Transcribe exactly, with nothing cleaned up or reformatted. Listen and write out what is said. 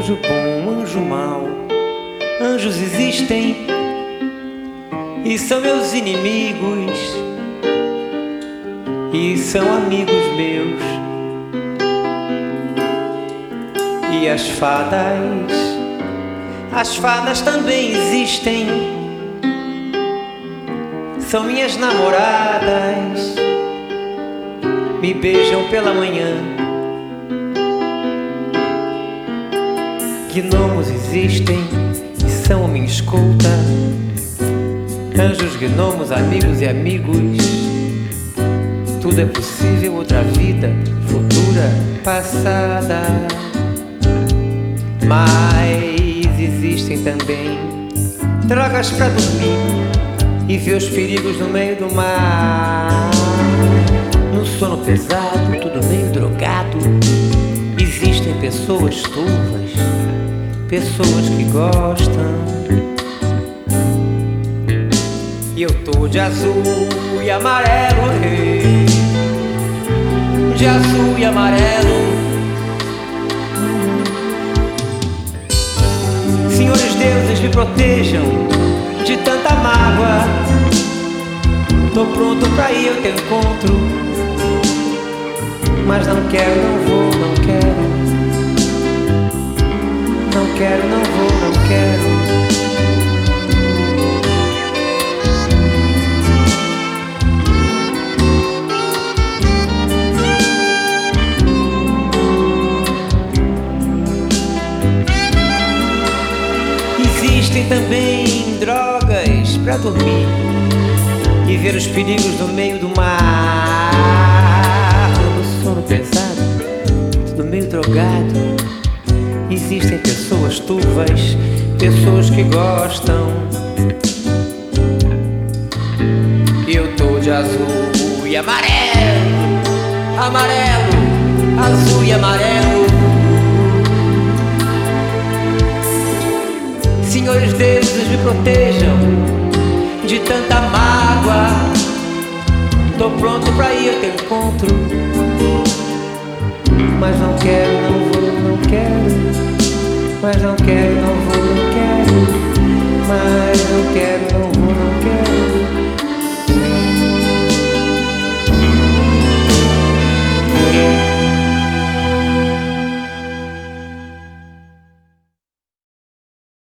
Anjo bom, anjo mau, anjos existem e são meus inimigos e são amigos meus. E as fadas, as fadas também existem, são minhas namoradas, me beijam pela manhã. Gnomos existem e são minha escolta, anjos, gnomos, amigos e amigos. Tudo é possível, outra vida, futura, passada. Mas existem também drogas pra dormir e ver os perigos no meio do mar. No sono pesado, tudo meio drogado, existem pessoas turvas, pessoas que gostam. E eu tô de azul e amarelo, rei, de azul e amarelo. Senhores deuses, me protejam de tanta mágoa. Tô pronto pra ir ao teu encontro, mas não quero, não vou, não quero. Não quero, não vou, não quero. Existem também drogas pra dormir e ver os perigos no meio do mar. No sono pesado, no meio drogado, existem pessoas turvas, pessoas que gostam. Eu tô de azul e amarelo, amarelo, azul e amarelo. Senhores deuses, me protejam de tanta mágoa. Tô pronto pra ir ao teu encontro, mas não quero, não vou, não quero. Mas não quero, não vou, não quero. Mas não quero, não